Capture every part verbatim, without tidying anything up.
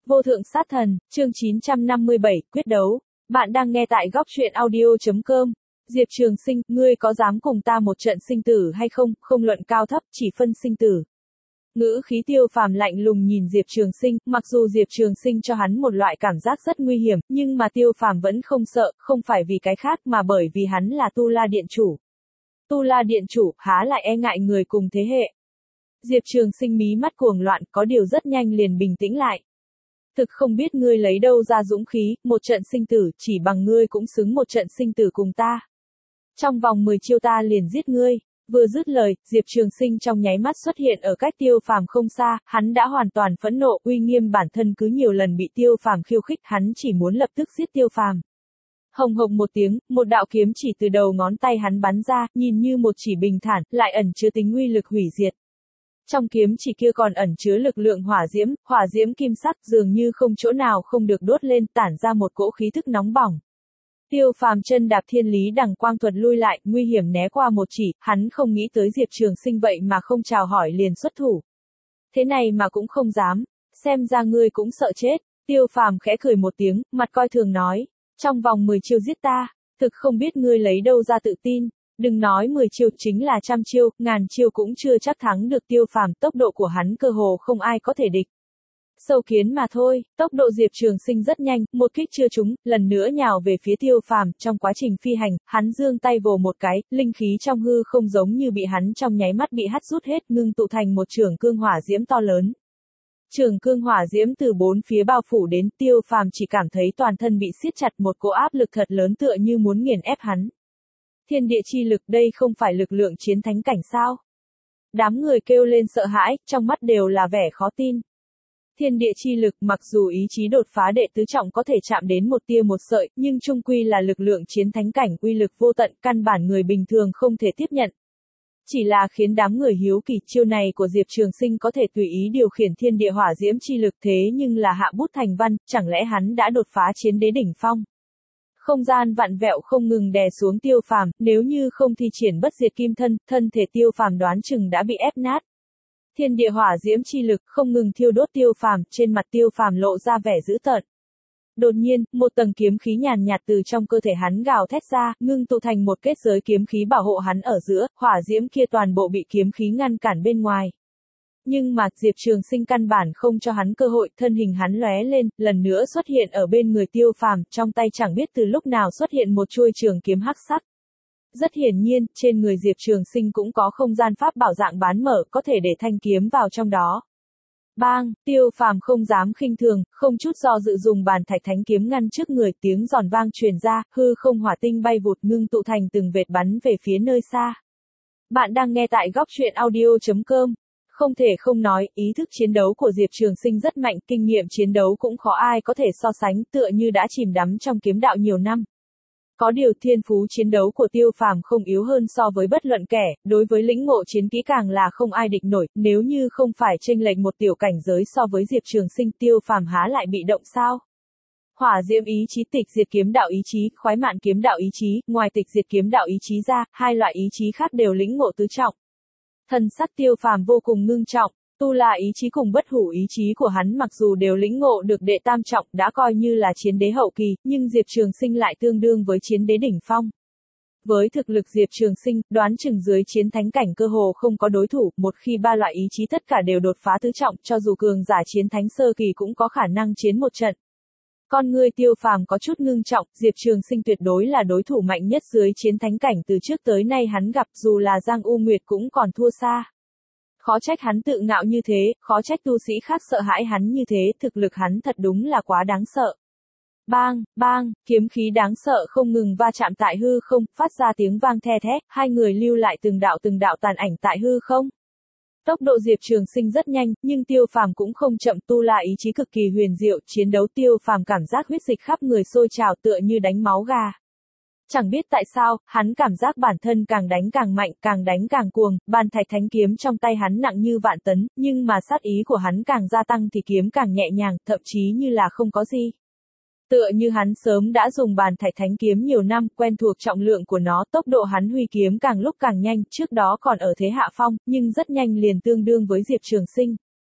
Vô thượng sát thần, chương chín trăm năm mươi bảy, quyết đấu. Bạn đang nghe tại góc truyện audio.com. Diệp Trường Sinh, ngươi có dám cùng ta một trận sinh tử hay không, không luận cao thấp, chỉ phân sinh tử. Ngữ khí Tiêu Phàm lạnh lùng nhìn Diệp Trường Sinh, mặc dù Diệp Trường Sinh cho hắn một loại cảm giác rất nguy hiểm, nhưng mà Tiêu Phàm vẫn không sợ, không phải vì cái khác mà bởi vì hắn là Tu La Điện Chủ. Tu La Điện Chủ, há lại e ngại người cùng thế hệ. Diệp Trường Sinh mí mắt cuồng loạn, có điều rất nhanh liền bình tĩnh lại. Thực không biết ngươi lấy đâu ra dũng khí, một trận sinh tử, chỉ bằng ngươi cũng xứng một trận sinh tử cùng ta. Trong vòng mười chiêu ta liền giết ngươi. Vừa dứt lời, Diệp Trường Sinh trong nháy mắt xuất hiện ở cách Tiêu Phàm không xa, hắn đã hoàn toàn phẫn nộ, uy nghiêm bản thân cứ nhiều lần bị Tiêu Phàm khiêu khích, hắn chỉ muốn lập tức giết Tiêu Phàm. Hồng hộc một tiếng, một đạo kiếm chỉ từ đầu ngón tay hắn bắn ra, nhìn như một chỉ bình thản, lại ẩn chứa tính uy lực hủy diệt. Trong kiếm chỉ kia còn ẩn chứa lực lượng hỏa diễm, hỏa diễm kim sắc dường như không chỗ nào không được đốt lên, tản ra một cỗ khí thức nóng bỏng. Tiêu Phàm chân đạp thiên lý đằng quang thuật lui lại, nguy hiểm né qua một chỉ, hắn không nghĩ tới Diệp Trường Sinh vậy mà không chào hỏi liền xuất thủ. Thế này mà cũng không dám, xem ra ngươi cũng sợ chết. Tiêu Phàm khẽ cười một tiếng, mặt coi thường nói, trong vòng mười chiêu giết ta, thực không biết ngươi lấy đâu ra tự tin. Đừng nói mười chiêu, chính là trăm chiêu, ngàn chiêu cũng chưa chắc thắng được Tiêu Phàm, tốc độ của hắn cơ hồ không ai có thể địch. Sâu kiến mà thôi, tốc độ Diệp Trường Sinh rất nhanh, một kích chưa trúng, lần nữa nhào về phía Tiêu Phàm, trong quá trình phi hành, hắn giương tay vồ một cái, linh khí trong hư không giống như bị hắn trong nháy mắt bị hắt rút hết, ngưng tụ thành một trường cương hỏa diễm to lớn. Trường cương hỏa diễm từ bốn phía bao phủ đến, Tiêu Phàm chỉ cảm thấy toàn thân bị siết chặt, một cỗ áp lực thật lớn tựa như muốn nghiền ép hắn. Thiên địa chi lực, đây không phải lực lượng chiến thánh cảnh sao? Đám người kêu lên sợ hãi, trong mắt đều là vẻ khó tin. Thiên địa chi lực, mặc dù ý chí đột phá đệ tứ trọng có thể chạm đến một tia một sợi, nhưng chung quy là lực lượng chiến thánh cảnh, uy lực vô tận, căn bản người bình thường không thể tiếp nhận. Chỉ là khiến đám người hiếu kỳ, chiêu này của Diệp Trường Sinh có thể tùy ý điều khiển thiên địa hỏa diễm chi lực, thế nhưng là hạ bút thành văn, chẳng lẽ hắn đã đột phá chiến đế đỉnh phong? Không gian vặn vẹo không ngừng đè xuống Tiêu Phàm, nếu như không thi triển bất diệt kim thân, thân thể Tiêu Phàm đoán chừng đã bị ép nát. Thiên địa hỏa diễm chi lực không ngừng thiêu đốt Tiêu Phàm, trên mặt Tiêu Phàm lộ ra vẻ dữ tợn. Đột nhiên, một tầng kiếm khí nhàn nhạt từ trong cơ thể hắn gào thét ra, ngưng tụ thành một kết giới kiếm khí bảo hộ hắn ở giữa, hỏa diễm kia toàn bộ bị kiếm khí ngăn cản bên ngoài. Nhưng mà Diệp Trường Sinh căn bản không cho hắn cơ hội, thân hình hắn lóe lên, lần nữa xuất hiện ở bên người Tiêu Phàm, trong tay chẳng biết từ lúc nào xuất hiện một chuôi trường kiếm hắc sắc. Rất hiển nhiên, trên người Diệp Trường Sinh cũng có không gian pháp bảo dạng bán mở, có thể để thanh kiếm vào trong đó. Bang, Tiêu Phàm không dám khinh thường, không chút do dự dùng bàn thạch thánh kiếm ngăn trước người, tiếng giòn vang truyền ra, hư không hỏa tinh bay vụt ngưng tụ thành từng vệt bắn về phía nơi xa. Bạn đang nghe tại góc truyện audio.com. Không thể không nói, ý thức chiến đấu của Diệp Trường Sinh rất mạnh, kinh nghiệm chiến đấu cũng khó ai có thể so sánh, tựa như đã chìm đắm trong kiếm đạo nhiều năm. Có điều thiên phú chiến đấu của Tiêu Phàm không yếu hơn so với bất luận kẻ, đối với lĩnh ngộ chiến kỹ càng là không ai địch nổi, nếu như không phải chênh lệch một tiểu cảnh giới so với Diệp Trường Sinh, Tiêu Phàm há lại bị động sao? Hỏa diễm ý chí, tịch diệt kiếm đạo ý chí, khoái mạn kiếm đạo ý chí, ngoài tịch diệt kiếm đạo ý chí ra, hai loại ý chí khác đều lĩnh ngộ tứ trọng. Thần sắc Tiêu Phàm vô cùng ngưng trọng, tu la ý chí cùng bất hủ ý chí của hắn mặc dù đều lĩnh ngộ được đệ tam trọng, đã coi như là chiến đế hậu kỳ, nhưng Diệp Trường Sinh lại tương đương với chiến đế đỉnh phong. Với thực lực Diệp Trường Sinh, đoán chừng dưới chiến thánh cảnh cơ hồ không có đối thủ, một khi ba loại ý chí tất cả đều đột phá tứ trọng, cho dù cường giả chiến thánh sơ kỳ cũng có khả năng chiến một trận. Con ngươi Tiêu Phàm có chút ngưng trọng, Diệp Trường Sinh tuyệt đối là đối thủ mạnh nhất dưới chiến thánh cảnh từ trước tới nay hắn gặp, dù là Giang U Nguyệt cũng còn thua xa. Khó trách hắn tự ngạo như thế, khó trách tu sĩ khác sợ hãi hắn như thế, thực lực hắn thật đúng là quá đáng sợ. Bang, bang, kiếm khí đáng sợ không ngừng va chạm tại hư không, phát ra tiếng vang the thé, hai người lưu lại từng đạo từng đạo tàn ảnh tại hư không. Tốc độ Diệp Trường Sinh rất nhanh, nhưng Tiêu Phàm cũng không chậm, tu la ý chí cực kỳ huyền diệu, chiến đấu Tiêu Phàm cảm giác huyết dịch khắp người sôi trào tựa như đánh máu gà. Chẳng biết tại sao, hắn cảm giác bản thân càng đánh càng mạnh, càng đánh càng cuồng, bàn thạch thánh kiếm trong tay hắn nặng như vạn tấn, nhưng mà sát ý của hắn càng gia tăng thì kiếm càng nhẹ nhàng, thậm chí như là không có gì. Tựa như hắn sớm đã dùng bàn thạch thánh kiếm nhiều năm, quen thuộc trọng lượng của nó, tốc độ hắn huy kiếm càng lúc càng nhanh, trước đó còn ở thế hạ phong, nhưng rất nhanh liền tương đương với Diệp Trường Sinh.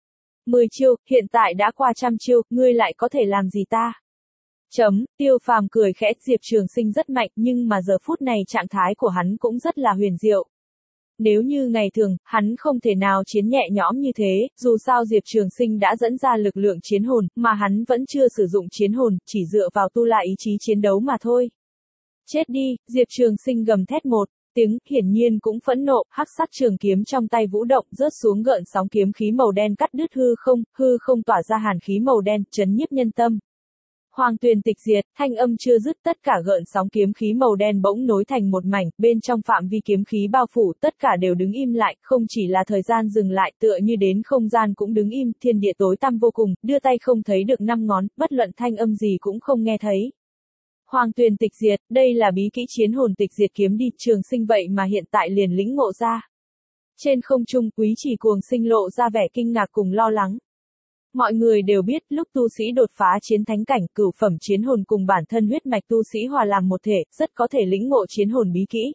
Mười chiêu, hiện tại đã qua trăm chiêu, ngươi lại có thể làm gì ta? Chấm, Tiêu Phàm cười khẽ, Diệp Trường Sinh rất mạnh nhưng mà giờ phút này trạng thái của hắn cũng rất là huyền diệu. Nếu như ngày thường, hắn không thể nào chiến nhẹ nhõm như thế, dù sao Diệp Trường Sinh đã dẫn ra lực lượng chiến hồn, mà hắn vẫn chưa sử dụng chiến hồn, chỉ dựa vào tu la ý chí chiến đấu mà thôi. Chết đi, Diệp Trường Sinh gầm thét một tiếng, hiển nhiên cũng phẫn nộ, hắc sắc trường kiếm trong tay vũ động, rớt xuống gợn sóng kiếm khí màu đen cắt đứt hư không, hư không tỏa ra hàn khí màu đen, chấn nhiếp nhân tâm. Hoàng tuyền tịch diệt, thanh âm chưa dứt, tất cả gợn sóng kiếm khí màu đen bỗng nối thành một mảnh, bên trong phạm vi kiếm khí bao phủ, tất cả đều đứng im lại, không chỉ là thời gian dừng lại, tựa như đến không gian cũng đứng im, thiên địa tối tăm vô cùng, đưa tay không thấy được năm ngón, bất luận thanh âm gì cũng không nghe thấy. Hoàng tuyền tịch diệt, đây là bí kỹ chiến hồn tịch diệt kiếm đi, Trường Sinh vậy mà hiện tại liền lĩnh ngộ ra. Trên không trung, Quý Chỉ Cuồng Sinh lộ ra vẻ kinh ngạc cùng lo lắng. Mọi người đều biết, lúc tu sĩ đột phá chiến thánh cảnh, cửu phẩm chiến hồn cùng bản thân huyết mạch tu sĩ hòa làm một thể, rất có thể lĩnh ngộ chiến hồn bí kỹ.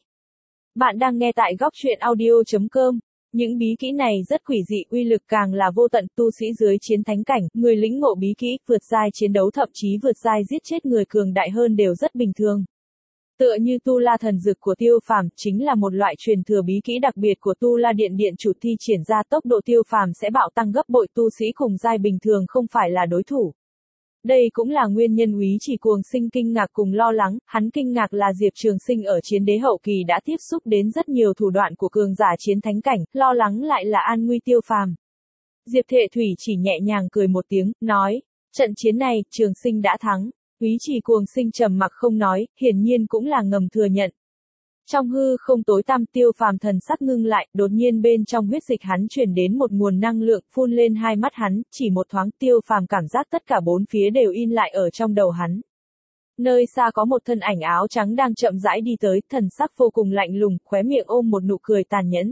Bạn đang nghe tại góc truyện audio chấm com. Những bí kỹ này rất quỷ dị, uy lực càng là vô tận, tu sĩ dưới chiến thánh cảnh, người lĩnh ngộ bí kỹ, vượt giai chiến đấu thậm chí vượt giai giết chết người cường đại hơn đều rất bình thường. Tựa như Tu La thần dực của Tiêu Phàm, chính là một loại truyền thừa bí kỹ đặc biệt của Tu La Điện Điện chủ thi triển ra, tốc độ Tiêu Phàm sẽ bạo tăng gấp bội, tu sĩ cùng giai bình thường không phải là đối thủ. Đây cũng là nguyên nhân Úy Chỉ Cuồng Sinh kinh ngạc cùng lo lắng, hắn kinh ngạc là Diệp Trường Sinh ở chiến đế hậu kỳ đã tiếp xúc đến rất nhiều thủ đoạn của cường giả chiến thánh cảnh, lo lắng lại là an nguy Tiêu Phàm. Diệp Thệ Thủy chỉ nhẹ nhàng cười một tiếng, nói, trận chiến này, Trường Sinh đã thắng. Úy Chỉ Cuồng Sinh trầm mặc không nói, hiển nhiên cũng là ngầm thừa nhận. Trong hư không tối tăm, Tiêu Phàm thần sắc ngưng lại, đột nhiên bên trong huyết dịch hắn truyền đến một nguồn năng lượng, phun lên hai mắt hắn, chỉ một thoáng, Tiêu Phàm cảm giác tất cả bốn phía đều in lại ở trong đầu hắn. Nơi xa có một thân ảnh áo trắng đang chậm rãi đi tới, thần sắc vô cùng lạnh lùng, khóe miệng ôm một nụ cười tàn nhẫn.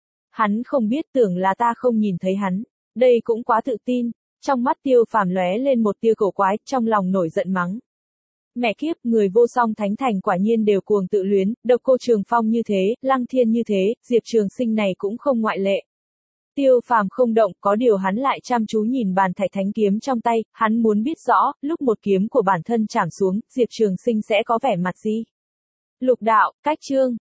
Hắn không biết, tưởng là ta không nhìn thấy hắn. Đây cũng quá tự tin. Trong mắt Tiêu Phàm lóe lên một tia cổ quái, trong lòng nổi giận mắng. Mẹ kiếp, người vô song thánh thành quả nhiên đều cuồng tự luyến, Độc Cô Trường Phong như thế, Lăng Thiên như thế, Diệp Trường Sinh này cũng không ngoại lệ. Tiêu Phàm không động, có điều hắn lại chăm chú nhìn bàn thạch thánh kiếm trong tay, hắn muốn biết rõ, lúc một kiếm của bản thân chạm xuống, Diệp Trường Sinh sẽ có vẻ mặt gì. Lục đạo, cách chương.